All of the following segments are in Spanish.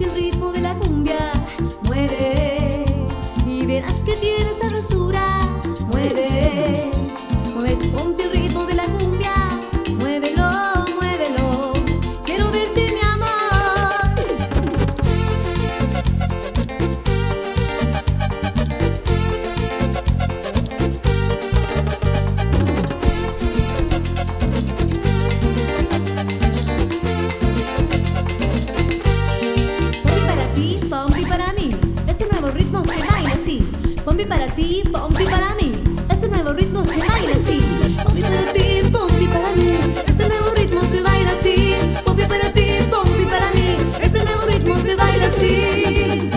el ritmo de la cumbia. Mueve y verás que tiene esta rostura. Mueve, mueve, ponte el ritmo de la cumbia. Muévelo, muévelo, quiero verte mi amor. Pompi para mí, este nuevo ritmo se baila así. Pompi para ti, pompi para mí, este nuevo ritmo se baila así. Pompi para ti, pompi para mí, este nuevo ritmo se baila así. Pompi para ti, pompi para mí, este nuevo ritmo se baila así.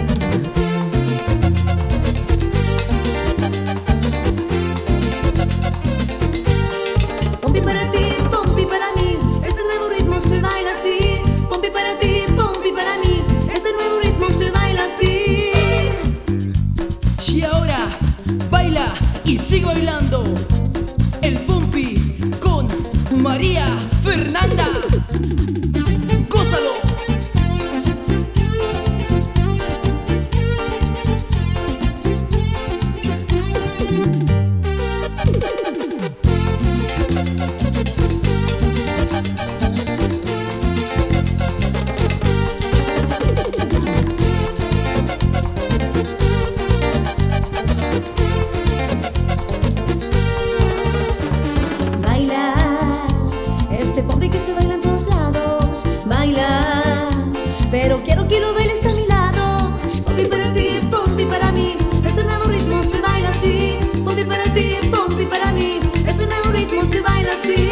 Pompi para ti, pompi para mí, este nuevo ritmo se baila así. Pompi para ti, pompi para mí, este nuevo ritmo se baila así. Y ahora baila y sigue bailando el Pompi con María Fernanda. ¡Gózalo! Este Pompi que se baila en todos lados, baila, pero quiero que lo bailes a mi lado. Pompi para ti, Pompi para mí, este nuevo ritmo se baila así. Pompi para ti, Pompi para mí, este nuevo ritmo se baila así.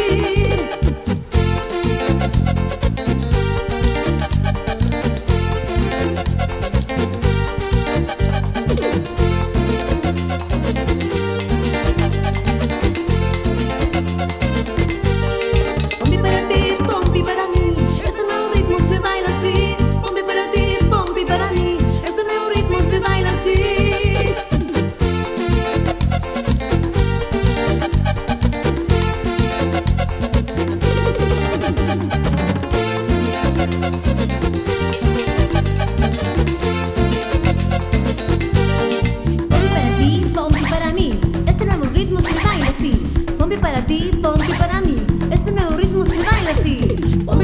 Pompi para ti, Pompi para mí, este nuevo ritmo se baila así.